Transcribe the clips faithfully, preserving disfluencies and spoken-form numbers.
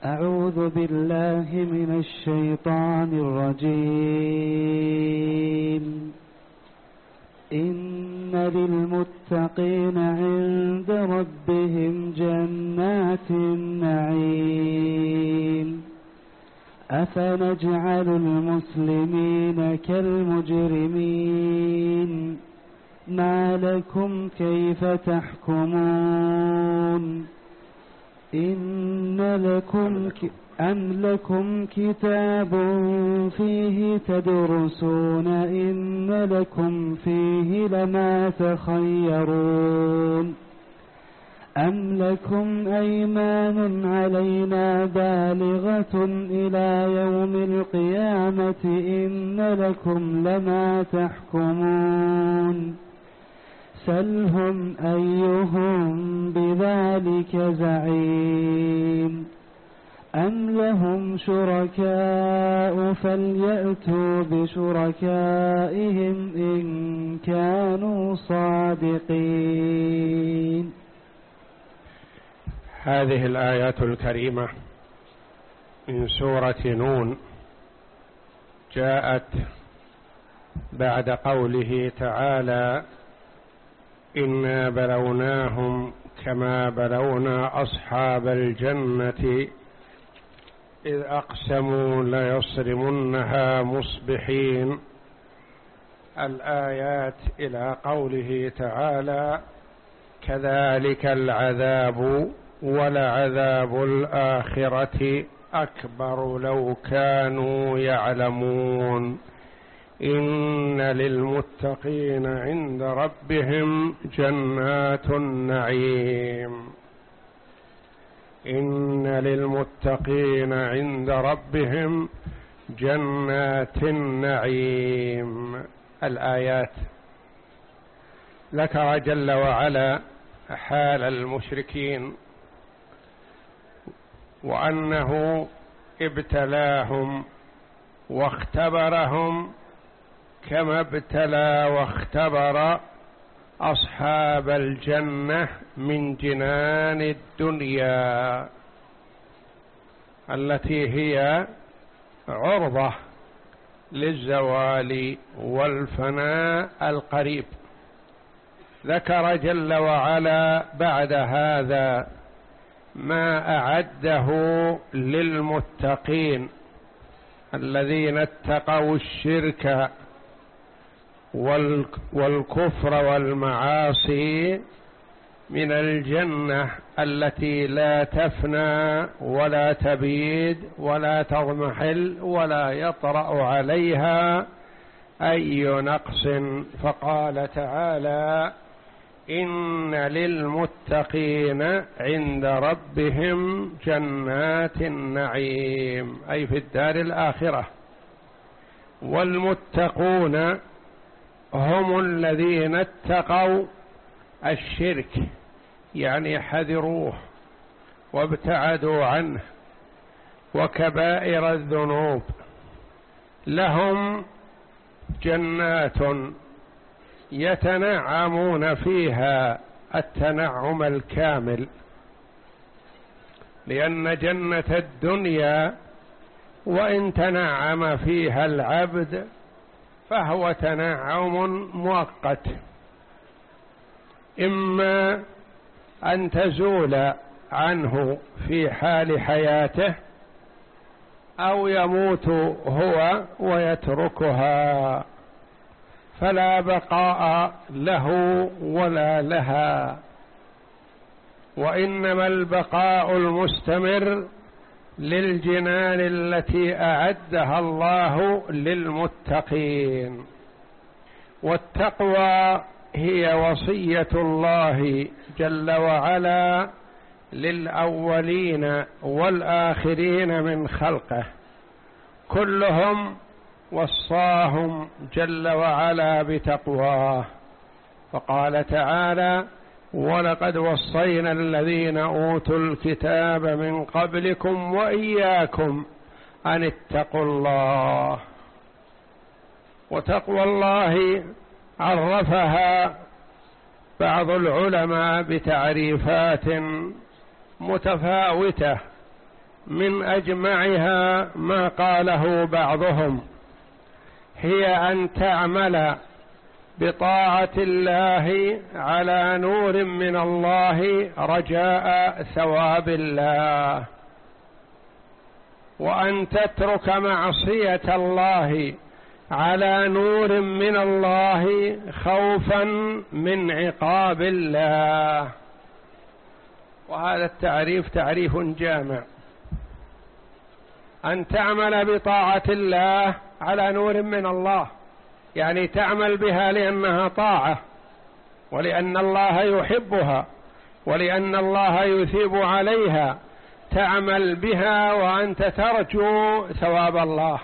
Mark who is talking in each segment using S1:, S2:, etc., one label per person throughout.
S1: أعوذ بالله من الشيطان الرجيم. إن للمتقين عند ربهم جنات النعيم. أفنجعل المسلمين كالمجرمين؟ ما لكم كيف تحكمون؟ إن لكم ك... أم لكم كتاب فيه تدرسون إن لكم فيه لما تخيرون؟ أم لكم أيمان علينا بالغة إلى يوم القيامة إن لكم لما تحكمون؟ سلهم أيهم بذلك زعيم. أم لهم شركاء فليأتوا بشركائهم إن كانوا صادقين.
S2: هذه الآيات الكريمة من سورة نون جاءت بعد قوله تعالى: إنا بلوناهم كما بلونا أصحاب الجنة إذ أقسموا ليصرمنها مصبحين. الآيات إلى قوله تعالى: كذلك العذاب ولعذاب الآخرة أكبر لو كانوا يعلمون. إن للمتقين عند ربهم جنات النعيم. إن للمتقين عند ربهم جنات النعيم. الآيات ذكر جل وعلا حال المشركين وأنه ابتلاهم واختبرهم كما ابتلى واختبر أصحاب الجنة من جنان الدنيا التي هي عرضة للزوال والفناء القريب. ذكر جل وعلا بعد هذا ما أعده للمتقين الذين اتقوا الشرك والكفر والمعاصي من الجنة التي لا تفنى ولا تبيد ولا تضمحل ولا يطرأ عليها أي نقص. فقال تعالى: إن للمتقين عند ربهم جنات النعيم، أي في الدار الآخرة. والمتقون هم الذين اتقوا الشرك، يعني حذروه وابتعدوا عنه وكبائر الذنوب. لهم جنات يتنعمون فيها التنعم الكامل، لأن جنة الدنيا وإن تنعم فيها العبد فهو تنعم مؤقت، إما أن تزول عنه في حال حياته أو يموت هو ويتركها، فلا بقاء له ولا لها، وإنما البقاء المستمر للجنان التي أعدها الله للمتقين. والتقوى هي وصية الله جل وعلا للأولين والآخرين من خلقه، كلهم وصاهم جل وعلا بتقواه. فقال تعالى: ولقد وصينا الذين أوتوا الكتاب من قبلكم وإياكم أن اتقوا الله. وتقوى الله عرفها بعض العلماء بتعريفات متفاوتة، من أجمعها ما قاله بعضهم، هي أن تعمل بطاعة الله على نور من الله رجاء ثواب الله، وأن تترك معصية الله على نور من الله خوفا من عقاب الله. وهذا التعريف تعريف جامع، أن تعمل بطاعة الله على نور من الله، يعني تعمل بها لأنها طاعة، ولأن الله يحبها، ولأن الله يثيب عليها، تعمل بها وأنت ترجو ثواب الله،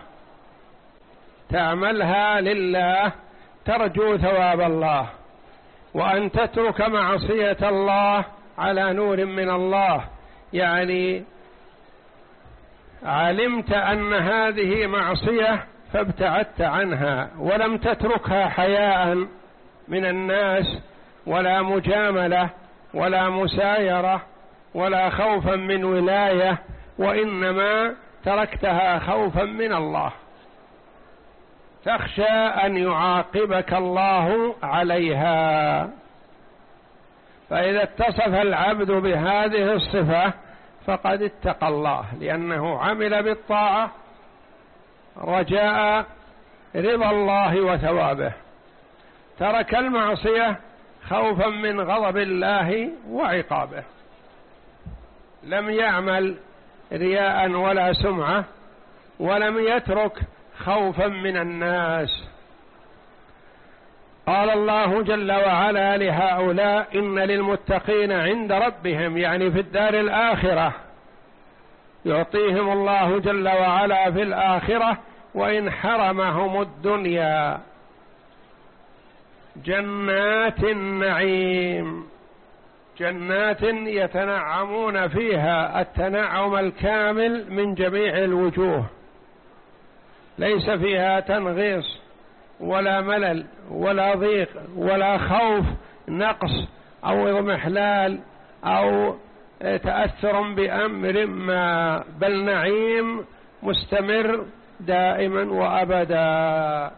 S2: تعملها لله ترجو ثواب الله. وأن تترك معصية الله على نور من الله، يعني علمت أن هذه معصية فابتعدت عنها، ولم تتركها حياء من الناس ولا مجاملة ولا مسايرة ولا خوفا من ولاية، وإنما تركتها خوفا من الله، تخشى أن يعاقبك الله عليها. فإذا اتصف العبد بهذه الصفة فقد اتقى الله، لأنه عمل بالطاعة رجاء رضا الله وثوابه، ترك المعصية خوفا من غضب الله وعقابه، لم يعمل رياء ولا سمعة، ولم يترك خوفا من الناس. قال الله جل وعلا لهؤلاء: إن للمتقين عند ربهم، يعني في الدار الآخرة، يعطيهم الله جل وعلا في الآخرة وإن حرمهم الدنيا، جنات النعيم، جنات يتنعمون فيها التنعم الكامل من جميع الوجوه، ليس فيها تنغيص ولا ملل ولا ضيق ولا خوف نقص أو اضمحلال أو تأثر بأمر ما، بل نعيم مستمر دائما وأبدا.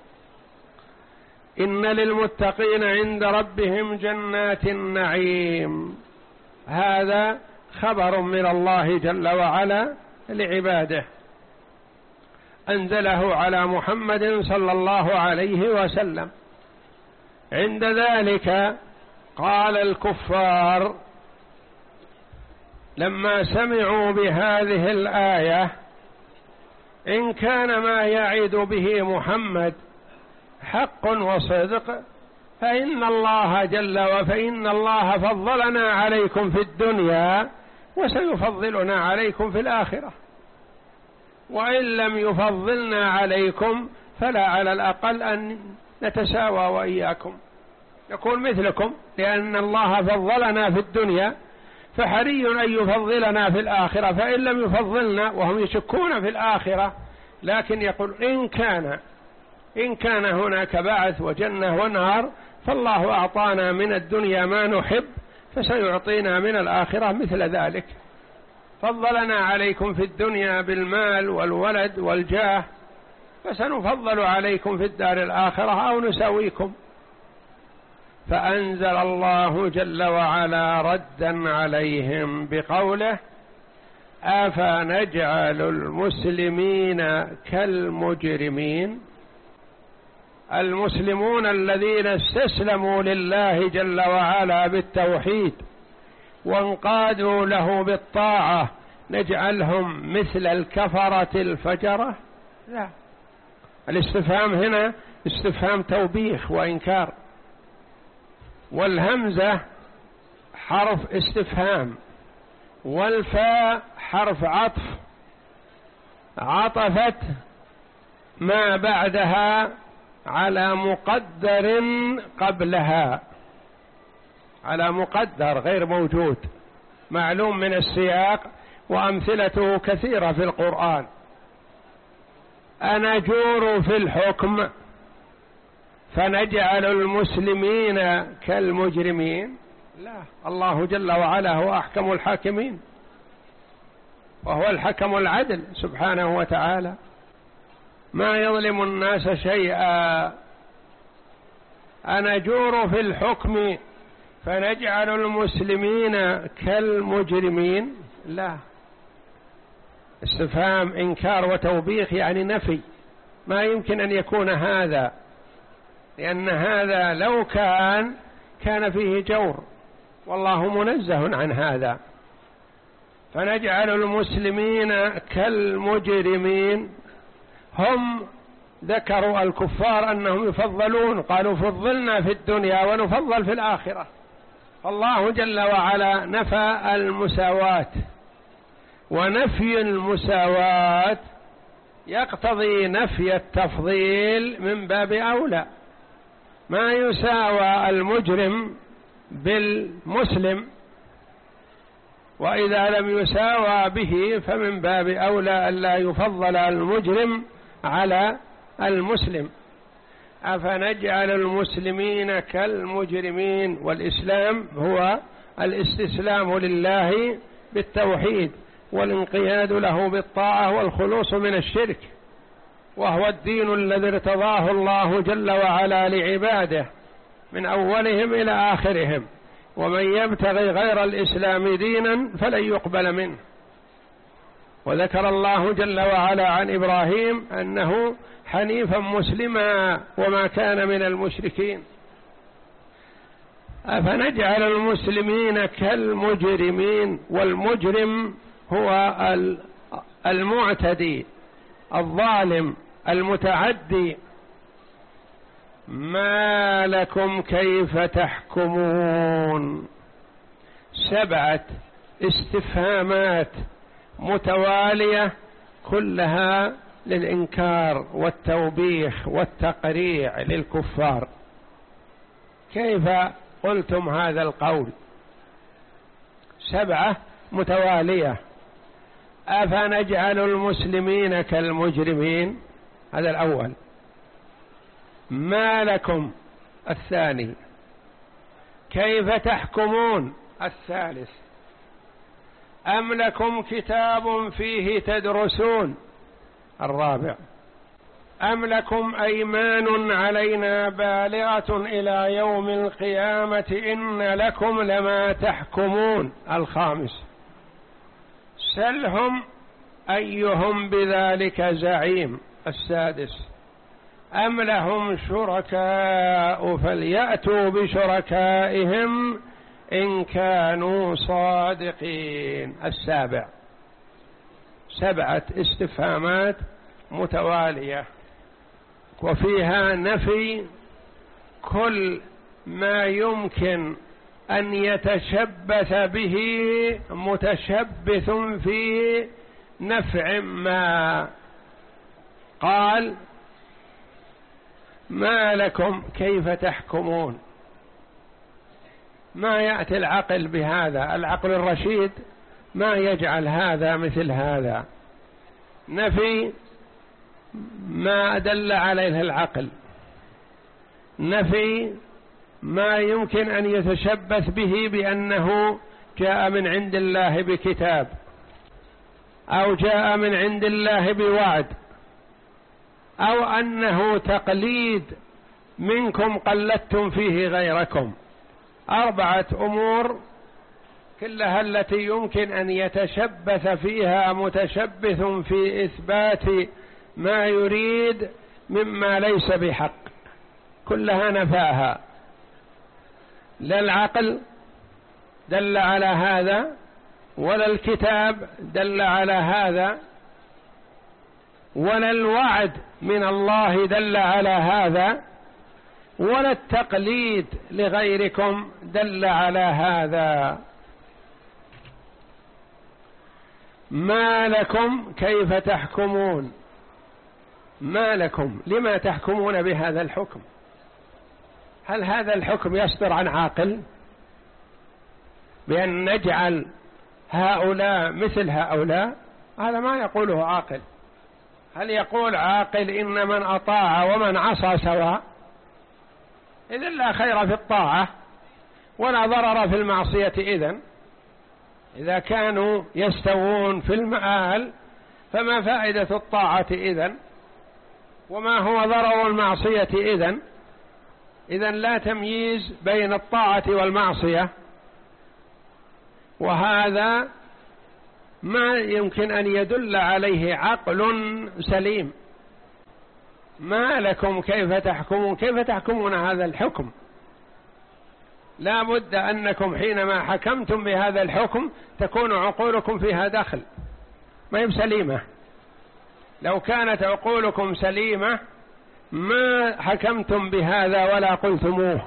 S2: إن للمتقين عند ربهم جنات النعيم، هذا خبر من الله جل وعلا لعباده، أنزله على محمد صلى الله عليه وسلم. عند ذلك قال الكفار لما سمعوا بهذه الآية: إن كان ما يعد به محمد حق وصدق فإن الله جل وفإن الله فضلنا عليكم في الدنيا وسيفضلنا عليكم في الآخرة، وإن لم يفضلنا عليكم فلا على الأقل أن نتساوى وإياكم، نكون مثلكم، لأن الله فضلنا في الدنيا فحري أن يفضلنا في الآخرة، فإن لم يفضلنا وهم يشكون في الآخرة، لكن يقول إن كان إن كان هناك بعث وجنة ونار فالله أعطانا من الدنيا ما نحب فسيعطينا من الآخرة مثل ذلك، فضلنا عليكم في الدنيا بالمال والولد والجاه فسنفضل عليكم في الدار الآخرة أو نساويكم. فأنزل الله جل وعلا ردا عليهم بقوله: أفنجعل المسلمين كالمجرمين. المسلمون الذين استسلموا لله جل وعلا بالتوحيد وانقادوا له بالطاعة نجعلهم مثل الكفرة الفجرة؟ لا، الاستفهام هنا استفهام توبيخ وإنكار، والهمزة حرف استفهام، والفاء حرف عطف، عطفت ما بعدها على مقدر قبلها، على مقدر غير موجود معلوم من السياق، وأمثلته كثيرة في القرآن. أنجور في الحكم فنجعل المسلمين كالمجرمين؟ لا، الله جل وعلا هو أحكم الحاكمين، وهو الحكم العدل سبحانه وتعالى، ما يظلم الناس شيئا. أنجور في الحكم فنجعل المسلمين كالمجرمين؟ لا، استفهام إنكار وتوبيخ، يعني نفي، ما يمكن أن يكون هذا، لأن هذا لو كان كان فيه جور، والله منزه عن هذا. فنجعل المسلمين كالمجرمين. هم ذكروا الكفار أنهم يفضلون، قالوا فضلنا في الدنيا ونفضل في الآخرة. فالله جل وعلا نفى المساواة، ونفي المساواة يقتضي نفي التفضيل من باب أولى. ما يساوى المجرم بالمسلم، وإذا لم يساوى به فمن باب أولى ألا يفضل المجرم على المسلم. أفنجعل المسلمين كالمجرمين؟ والإسلام هو الاستسلام لله بالتوحيد والانقياد له بالطاعة والخلوص من الشرك، وهو الدين الذي ارتضاه الله جل وعلا لعباده من أولهم إلى آخرهم. ومن يبتغي غير الإسلام دينا فلن يقبل منه. وذكر الله جل وعلا عن إبراهيم أنه حنيفا مسلما وما كان من المشركين. أفنجعل المسلمين كالمجرمين؟ والمجرم هو المعتدي الظالم المتعدي. ما لكم كيف تحكمون؟ سبعة استفهامات متوالية كلها للإنكار والتوبيخ والتقريع للكفار. كيف قلتم هذا القول؟ سبعة متوالية. أفنجعل المسلمين كالمجرمين؟ هذا الأول. ما لكم؟ الثاني. كيف تحكمون؟ الثالث. أم لكم كتاب فيه تدرسون؟ الرابع. أم لكم أيمان علينا بالغة إلى يوم القيامة إن لكم لما تحكمون؟ الخامس. سلهم أيهم بذلك زعيم؟ السادس. أم لهم شركاء فليأتوا بشركائهم إن كانوا صادقين؟ السابع. سبعة استفهامات متوالية، وفيها نفي كل ما يمكن أن يتشبث به متشبث في نفع ما. قال ما لكم كيف تحكمون؟ ما يأتي العقل بهذا، العقل الرشيد ما يجعل هذا مثل هذا. نفي ما دل عليه العقل، نفي ما يمكن أن يتشبث به بأنه جاء من عند الله بكتاب أو جاء من عند الله بوعد أو أنه تقليد منكم قلدتم فيه غيركم. أربعة أمور كلها التي يمكن أن يتشبث فيها متشبث في إثبات ما يريد مما ليس بحق، كلها نفاها. لا العقل دل على هذا، ولا الكتاب دل على هذا، ولا الوعد من الله دل على هذا، ولا التقليد لغيركم دل على هذا. ما لكم كيف تحكمون؟ ما لكم لما تحكمون بهذا الحكم؟ هل هذا الحكم يصدر عن عاقل بأن نجعل هؤلاء مثل هؤلاء؟ هذا ما يقوله عاقل. هل يقول عاقل إن من أطاع ومن عصى سواء؟ إذن لا خير في الطاعة ولا ضرر في المعصية إذن. إذا كانوا يستوون في المآل فما فائدة الطاعة إذن؟ وما هو ضرر المعصية إذن؟ إذن لا تمييز بين الطاعة والمعصية، وهذا ما يمكن أن يدل عليه عقل سليم. ما لكم كيف تحكمون؟ كيف تحكمون هذا الحكم؟ لا بد أنكم حينما حكمتم بهذا الحكم تكون عقولكم فيها دخل، ما هي سليمة. لو كانت عقولكم سليمة ما حكمتم بهذا ولا قلتموه.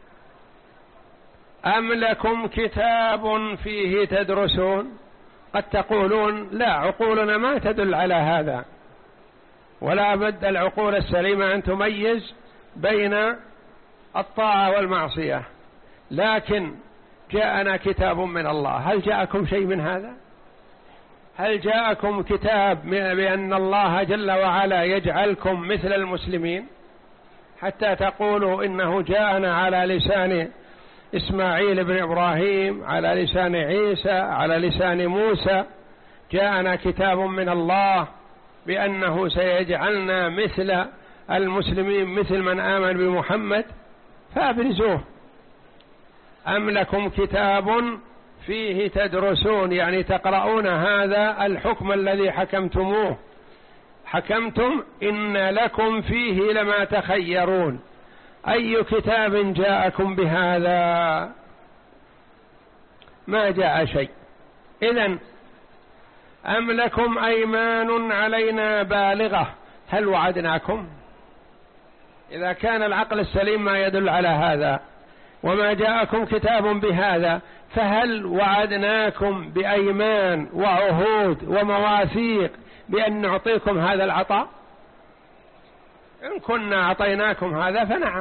S2: أم لكم كتاب فيه تدرسون؟ قد تقولون لا، عقولنا ما تدل على هذا، ولا بد العقول السليمة أن تميز بين الطاعة والمعصية. لكن جاءنا كتاب من الله، هل جاءكم شيء من هذا؟ هل جاءكم كتاب بأن الله جل وعلا يجعلكم مثل المسلمين حتى تقولوا إنه جاءنا على لسان إسماعيل بن إبراهيم، على لسان عيسى، على لسان موسى؟ جاءنا كتاب من الله بأنه سيجعلنا مثل المسلمين، مثل من آمن بمحمد، فأبرزوه. أم لكم كتاب فيه تدرسون، يعني تقرؤون هذا الحكم الذي حكمتموه، حكمتم إن لكم فيه لما تخيرون. أي كتاب جاءكم بهذا؟ ما جاء شيء. إذن أم لكم أيمان علينا بالغة، هل وعدناكم؟ إذا كان العقل السليم ما يدل على هذا وما جاءكم كتاب بهذا، فهل وعدناكم بأيمان وعهود ومواثيق بأن نعطيكم هذا العطاء؟ إن كنا أعطيناكم هذا فنعم.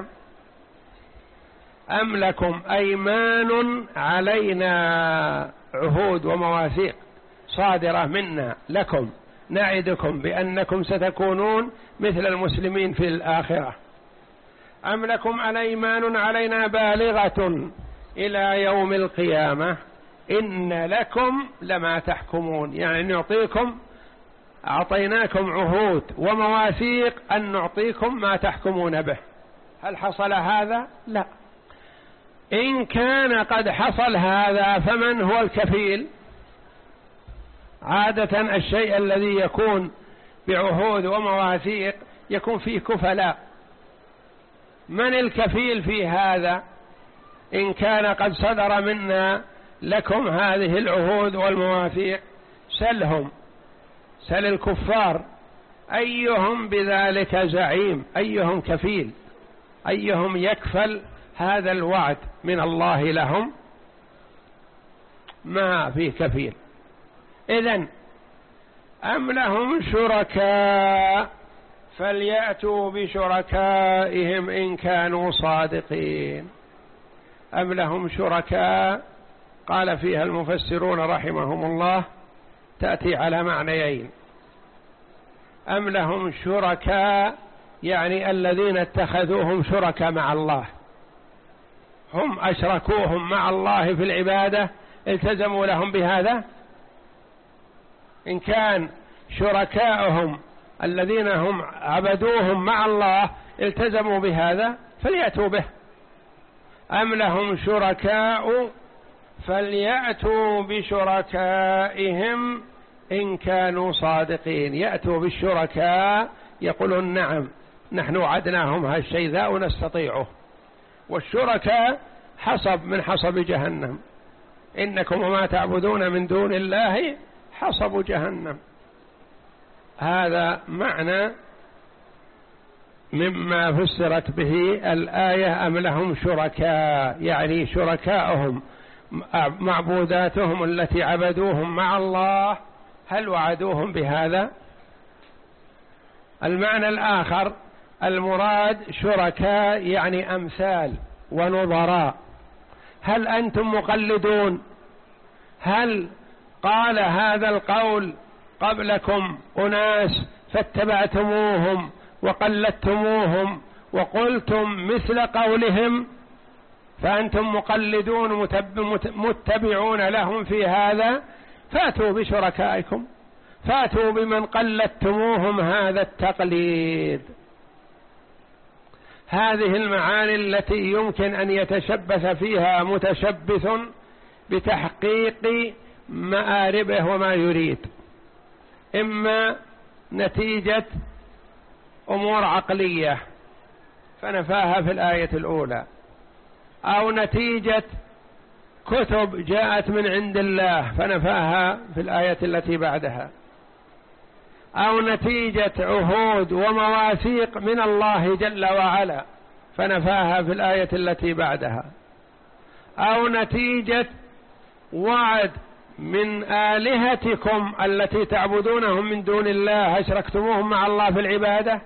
S2: أم لكم أيمان علينا، عهود ومواثيق صادرة منا لكم، نعدكم بأنكم ستكونون مثل المسلمين في الآخرة. أم لكم أيمان علينا بالغة إلى يوم القيامة إن لكم لما تحكمون، يعني نعطيكم، أعطيناكم عهود ومواثيق أن نعطيكم ما تحكمون به. هل حصل هذا؟ لا. إن كان قد حصل هذا فمن هو الكفيل؟ عادة الشيء الذي يكون بعهود ومواثيق يكون فيه كفلاء. من الكفيل في هذا؟ إن كان قد صدر منا لكم هذه العهود والمواثيق سلهم، سل الكفار، أيهم بذلك زعيم، أيهم كفيل، أيهم يكفل هذا الوعد من الله لهم؟ ما في كفيل. إذن أم لهم شركاء فليأتوا بشركائهم إن كانوا صادقين. أم لهم شركاء قال فيها المفسرون رحمهم الله تأتي على معنيين. أم لهم شركاء يعني الذين اتخذوهم شركاء مع الله، هم أشركوهم مع الله في العبادة، التزموا لهم بهذا. إن كان شركائهم الذين هم عبدوهم مع الله التزموا بهذا فليأتوا به. أم لهم شركاء فليأتوا بشركائهم إن كانوا صادقين. يأتوا بالشركاء يقولون نعم نحن وعدناهم هالشيء ذا ونستطيعه، والشركاء حصب من حصب جهنم، إنكم وما تعبدون من دون الله حصب جهنم. هذا معنى مما فسرت به الآية أم لهم شركاء، يعني شركاءهم معبوداتهم التي عبدوهم مع الله هل وعدوهم بهذا؟ المعنى الآخر المراد شركاء يعني أمثال ونظراء. هل أنتم مقلدون؟ هل قال هذا القول قبلكم أناس فاتبعتموهم وقلدتموهم وقلتم مثل قولهم؟ فأنتم مقلدون متبعون لهم في هذا، فأتوا بشركائكم، فأتوا بمن قلدتموهم هذا التقليد. هذه المعاني التي يمكن أن يتشبث فيها متشبث بتحقيق مآربه وما يريد، إما نتيجة أمور عقلية فنفاها في الآية الأولى، أو نتيجة كتب جاءت من عند الله فنفاها في الآية التي بعدها، أو نتيجة عهود ومواثيق من الله جل وعلا فنفاها في الآية التي بعدها، أو نتيجة وعد من آلهتكم التي تعبدونهم من دون الله أشركتموهم مع الله في العبادة،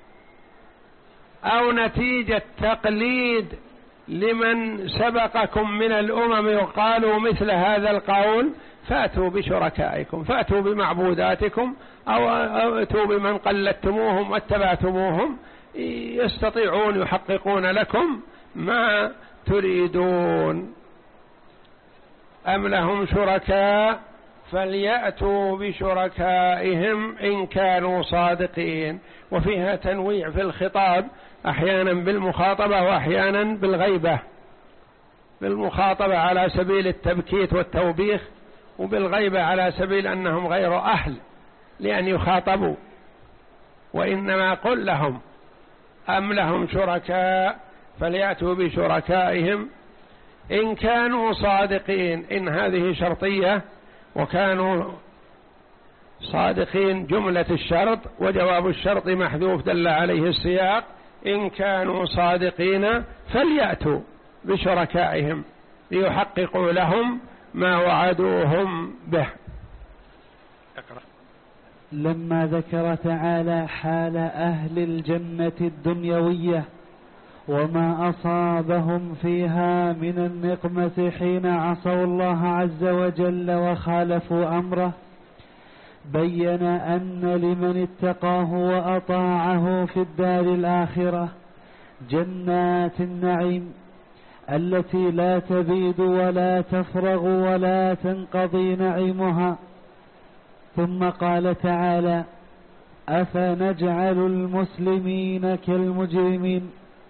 S2: أو نتيجة تقليد لمن سبقكم من الأمم وقالوا مثل هذا القول، فأتوا بشركائكم، فأتوا بمعبوداتكم، أو أتوا بمن قلدتموهم واتبعتموهم، يستطيعون يحققون لكم ما تريدون. أم لهم شركاء فليأتوا بشركائهم إن كانوا صادقين. وفيها تنويع في الخطاب، أحيانا بالمخاطبة وأحيانا بالغيبة، بالمخاطبة على سبيل التبكيت والتوبيخ، وبالغيبة على سبيل أنهم غير أهل لأن يخاطبوا. وإنما قل لهم أم لهم شركاء فليأتوا بشركائهم إن كانوا صادقين. إن هذه شرطية، وكانوا صادقين جملة الشرط، وجواب الشرط محذوف دل عليه السياق. إن كانوا صادقين فليأتوا بشركائهم ليحققوا لهم ما وعدوهم به. اقرأ.
S1: لما ذكر تعالى حال أهل الجنة الدنيوية وما أصابهم فيها من النقمة حين عصوا الله عز وجل وخالفوا أمره، بين أن لمن اتقاه وأطاعه في الدار الآخرة جنات النعيم التي لا تبيد ولا تفرغ ولا تنقضي نعيمها. ثم قال تعالى: أفنجعل المسلمين كالمجرمين،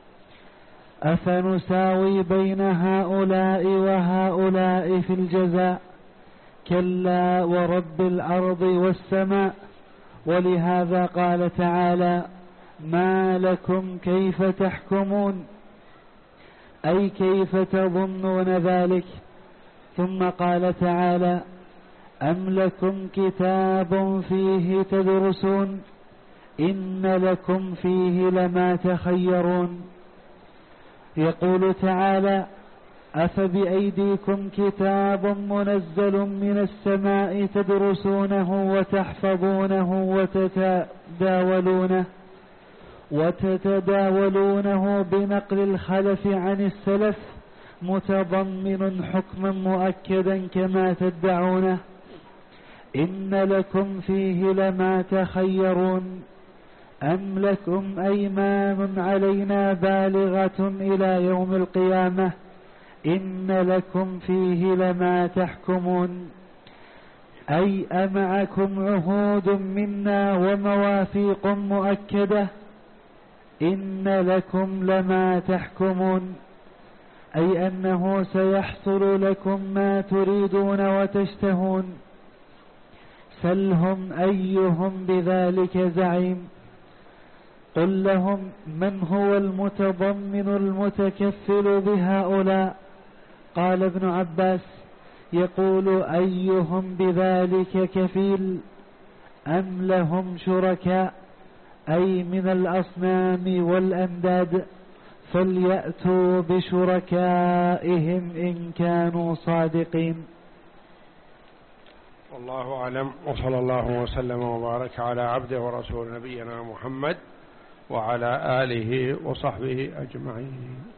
S1: أفنساوي بين هؤلاء وهؤلاء في الجزاء، كلا ورب الأرض والسماء. ولهذا قال تعالى: ما لكم كيف تحكمون، أي كيف تظنون ذلك. ثم قال تعالى: أم لكم كتاب فيه تدرسون، إن لكم فيه لما تخيرون. يقول تعالى: أفبأيديكم كتاب منزل من السماء تدرسونه وتحفظونه وتتداولونه وتتداولونه بنقل الخلف عن السلف، متضمن حكما مؤكدا كما تدعونه، إن لكم فيه لما تخيرون. أم لكم أيمان علينا بالغة إلى يوم القيامة، إن لكم فيه لما تحكمون، أي أمعكم عهود منا ومواثيق مؤكدة، إن لكم لما تحكمون، أي أنه سيحصل لكم ما تريدون وتشتهون. سلهم أيهم بذلك زعيم. قل لهم: من هو المتضمن المتكفل بهؤلاء؟ قال ابن عباس: يقول: أيهم بذلك كفيل؟ أم لهم شركاء، أي من الأصنام والأنداد، فليأتوا بشركائهم إن كانوا صادقين.
S2: والله أعلم، وصلى الله وسلم وبارك على عبده ورسول نبينا محمد وعلى آله وصحبه أجمعين.